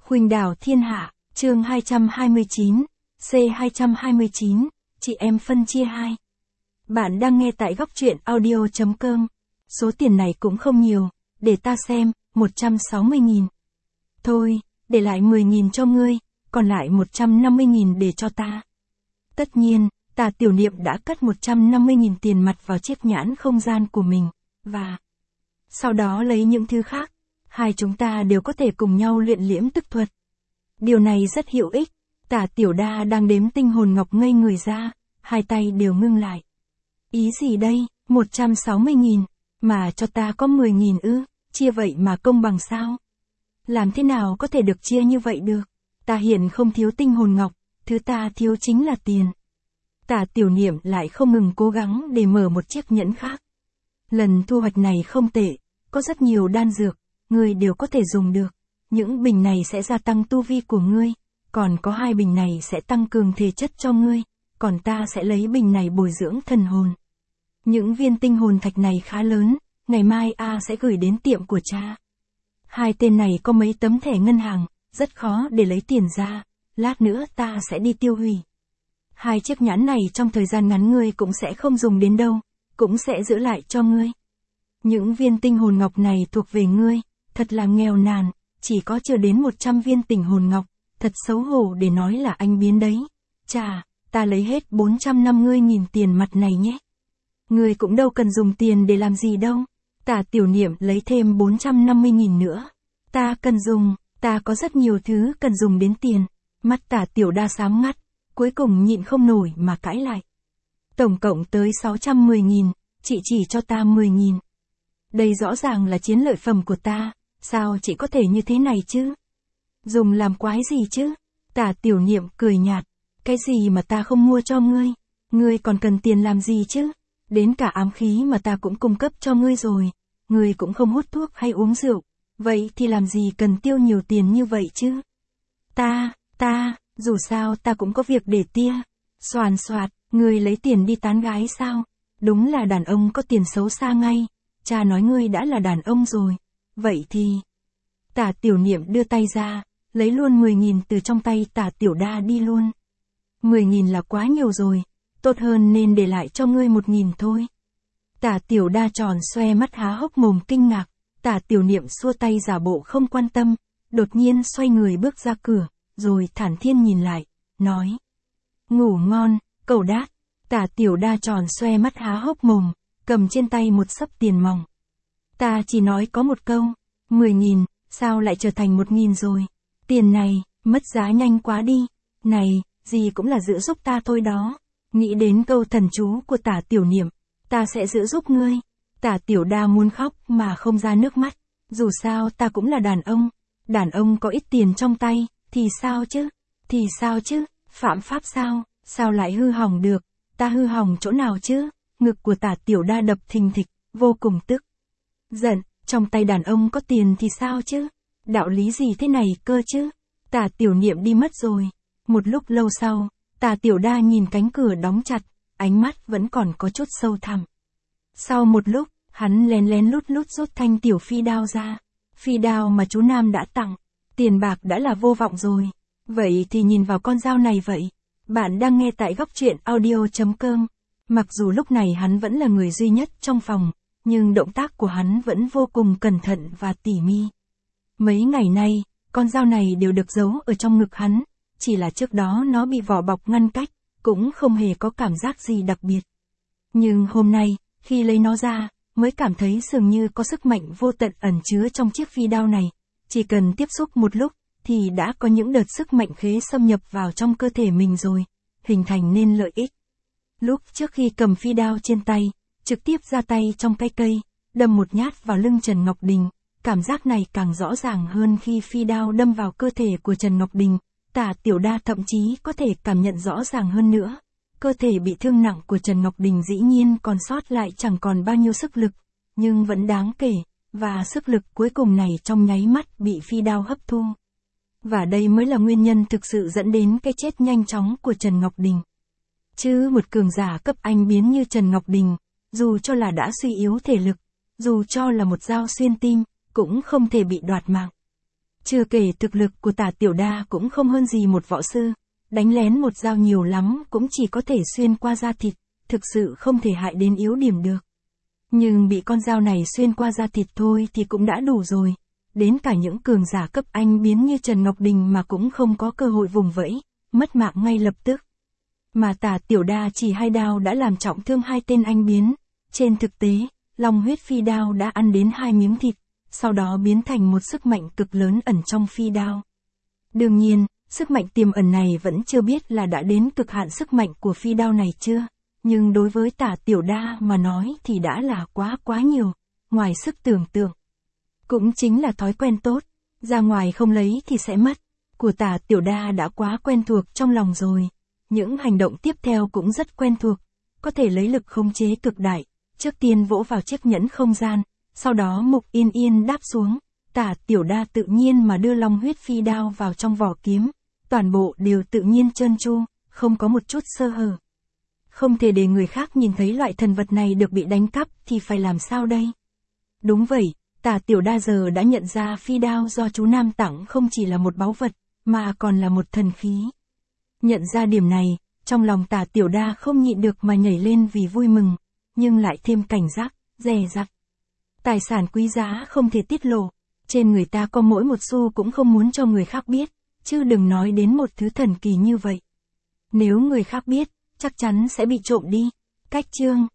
Khuynh đảo thiên hạ, chương 229, C229, chị em phân chia 2. Bạn đang nghe tại góc truyện audio.com. Số tiền này cũng không nhiều, để ta xem, 160.000. Thôi, để lại 10.000 cho ngươi, còn lại 150.000 để cho ta. Tất nhiên, Tả Tiểu Niệm đã cất 150.000 tiền mặt vào chiếc nhẫn không gian của mình, và sau đó lấy những thứ khác. Hai chúng ta đều có thể cùng nhau luyện liễm tức thuật. Điều này rất hữu ích. Tả Tiểu Đa đang đếm tinh hồn ngọc ngây người ra, hai tay đều ngưng lại. Ý gì đây, 160.000, mà cho ta có 10.000 ư, chia vậy mà công bằng sao? Làm thế nào có thể được chia như vậy được? Ta hiện không thiếu tinh hồn ngọc, thứ ta thiếu chính là tiền. Tả Tiểu Niệm lại không ngừng cố gắng để mở một chiếc nhẫn khác. Lần thu hoạch này không tệ, có rất nhiều đan dược, ngươi đều có thể dùng được. Những bình này sẽ gia tăng tu vi của ngươi, còn có 2 bình này sẽ tăng cường thể chất cho ngươi, còn ta sẽ lấy bình này bồi dưỡng thần hồn. Những viên tinh hồn thạch này khá lớn, ngày mai A sẽ gửi đến tiệm của cha. 2 tên này có mấy tấm thẻ ngân hàng, rất khó để lấy tiền ra, lát nữa ta sẽ đi tiêu hủy. 2 chiếc nhẫn này trong thời gian ngắn ngươi cũng sẽ không dùng đến đâu, cũng sẽ giữ lại cho ngươi. Những viên tinh hồn ngọc này thuộc về ngươi, thật là nghèo nàn, chỉ có chưa đến 100 viên tinh hồn ngọc, thật xấu hổ để nói là anh biến đấy. Chà, ta lấy hết 450.000 tiền mặt này nhé. Ngươi cũng đâu cần dùng tiền để làm gì đâu. Tả Tiểu Niệm lấy thêm 450.000 nữa. Ta cần dùng, ta có rất nhiều thứ cần dùng đến tiền. Mắt Tả Tiểu Đa sáng ngắt, cuối cùng nhịn không nổi mà cãi lại. Tổng cộng tới 610.000, chị chỉ cho ta 10.000. Đây rõ ràng là chiến lợi phẩm của ta, sao chị có thể như thế này chứ? Dùng làm quái gì chứ? Tả Tiểu Niệm cười nhạt, cái gì mà ta không mua cho ngươi? Ngươi còn cần tiền làm gì chứ? Đến cả ám khí mà ta cũng cung cấp cho ngươi rồi, ngươi cũng không hút thuốc hay uống rượu, vậy thì làm gì cần tiêu nhiều tiền như vậy chứ? Dù sao ta cũng có việc để tia. Xoàn xoạt, ngươi lấy tiền đi tán gái sao? Đúng là đàn ông có tiền xấu xa ngay. Cha nói ngươi đã là đàn ông rồi. Vậy thì... Tả Tiểu Niệm đưa tay ra, lấy luôn 10.000 từ trong tay Tả Tiểu Đa đi luôn. 10.000 là quá nhiều rồi, tốt hơn nên để lại cho ngươi 1.000 thôi. Tả Tiểu Đa tròn xoe mắt há hốc mồm kinh ngạc, Tả Tiểu Niệm xua tay giả bộ không quan tâm, đột nhiên xoay người bước ra cửa, rồi thản nhiên nhìn lại, nói. Ngủ ngon, cẩu đát. Tả Tiểu Đa tròn xoe mắt há hốc mồm, cầm trên tay một xấp tiền mỏng. Ta chỉ nói có một câu, 10.000, sao lại trở thành 1.000 rồi? Tiền này, mất giá nhanh quá đi. Này, gì cũng là giữ giúp ta thôi đó. Nghĩ đến câu thần chú của Tả Tiểu Niệm, ta sẽ giữ giúp ngươi. Tả Tiểu Đa muốn khóc mà không ra nước mắt. Dù sao ta cũng là đàn ông có ít tiền trong tay, thì sao chứ, phạm pháp sao lại hư hỏng được, ta hư hỏng chỗ nào chứ? Ngực của Tả Tiểu Đa đập thình thịch, vô cùng tức giận, trong tay đàn ông có tiền thì sao chứ? Đạo lý gì thế này cơ chứ? Tả Tiểu Niệm đi mất rồi. Một lúc lâu sau, Tả Tiểu Đa nhìn cánh cửa đóng chặt, ánh mắt vẫn còn có chút sâu thẳm. Sau một lúc, hắn lén lén lút lút rút thanh tiểu phi đao ra. Phi đao mà chú Nam đã tặng, tiền bạc đã là vô vọng rồi. Vậy thì nhìn vào con dao này vậy. Bạn đang nghe tại góc truyện audio.com. Mặc dù lúc này hắn vẫn là người duy nhất trong phòng, nhưng động tác của hắn vẫn vô cùng cẩn thận và tỉ mỉ. Mấy ngày nay, con dao này đều được giấu ở trong ngực hắn, chỉ là trước đó nó bị vỏ bọc ngăn cách, cũng không hề có cảm giác gì đặc biệt. Nhưng hôm nay, khi lấy nó ra, mới cảm thấy dường như có sức mạnh vô tận ẩn chứa trong chiếc phi đao này. Chỉ cần tiếp xúc một lúc, thì đã có những đợt sức mạnh khế xâm nhập vào trong cơ thể mình rồi, hình thành nên lợi ích. Lúc trước khi cầm phi đao trên tay, trực tiếp ra tay trong cái cây, đâm một nhát vào lưng Trần Ngọc Đình, cảm giác này càng rõ ràng hơn khi phi đao đâm vào cơ thể của Trần Ngọc Đình. Tả Tiểu Đa thậm chí có thể cảm nhận rõ ràng hơn nữa. Cơ thể bị thương nặng của Trần Ngọc Đình dĩ nhiên còn sót lại chẳng còn bao nhiêu sức lực, nhưng vẫn đáng kể, và sức lực cuối cùng này trong nháy mắt bị phi đao hấp thu. Và đây mới là nguyên nhân thực sự dẫn đến cái chết nhanh chóng của Trần Ngọc Đình. Chứ một cường giả cấp anh biến như Trần Ngọc Đình, dù cho là đã suy yếu thể lực, dù cho là một dao xuyên tim, cũng không thể bị đoạt mạng. Chưa kể thực lực của Tả Tiểu Đa cũng không hơn gì một võ sư, đánh lén một dao nhiều lắm cũng chỉ có thể xuyên qua da thịt, thực sự không thể hại đến yếu điểm được. Nhưng bị con dao này xuyên qua da thịt thôi thì cũng đã đủ rồi, đến cả những cường giả cấp anh biến như Trần Ngọc Đình mà cũng không có cơ hội vùng vẫy, mất mạng ngay lập tức. Mà Tả Tiểu Đa chỉ 2 đao đã làm trọng thương 2 tên anh biến, trên thực tế, Long huyết phi đao đã ăn đến 2 miếng thịt, sau đó biến thành một sức mạnh cực lớn ẩn trong phi đao. Đương nhiên, sức mạnh tiềm ẩn này vẫn chưa biết là đã đến cực hạn sức mạnh của phi đao này chưa, nhưng đối với Tả Tiểu Đa mà nói thì đã là quá nhiều, ngoài sức tưởng tượng. Cũng chính là thói quen tốt, ra ngoài không lấy thì sẽ mất, của Tả Tiểu Đa đã quá quen thuộc trong lòng rồi. Những hành động tiếp theo cũng rất quen thuộc, có thể lấy lực khống chế cực đại, trước tiên vỗ vào chiếc nhẫn không gian, sau đó Mục Yên Yên đáp xuống, Tả Tiểu Đa tự nhiên mà đưa Long huyết phi đao vào trong vỏ kiếm, toàn bộ đều tự nhiên trơn tru, không có một chút sơ hở. Không thể để người khác nhìn thấy loại thần vật này được bị đánh cắp thì phải làm sao đây? Đúng vậy, Tả Tiểu Đa giờ đã nhận ra phi đao do chú Nam tặng không chỉ là một báu vật, mà còn là một thần khí. Nhận ra điểm này, trong lòng Tả Tiểu Đa không nhịn được mà nhảy lên vì vui mừng, nhưng lại thêm cảnh giác, dè dặt. Tài sản quý giá không thể tiết lộ, trên người ta có mỗi một xu cũng không muốn cho người khác biết, chứ đừng nói đến một thứ thần kỳ như vậy. Nếu người khác biết, chắc chắn sẽ bị trộm đi. Cách chương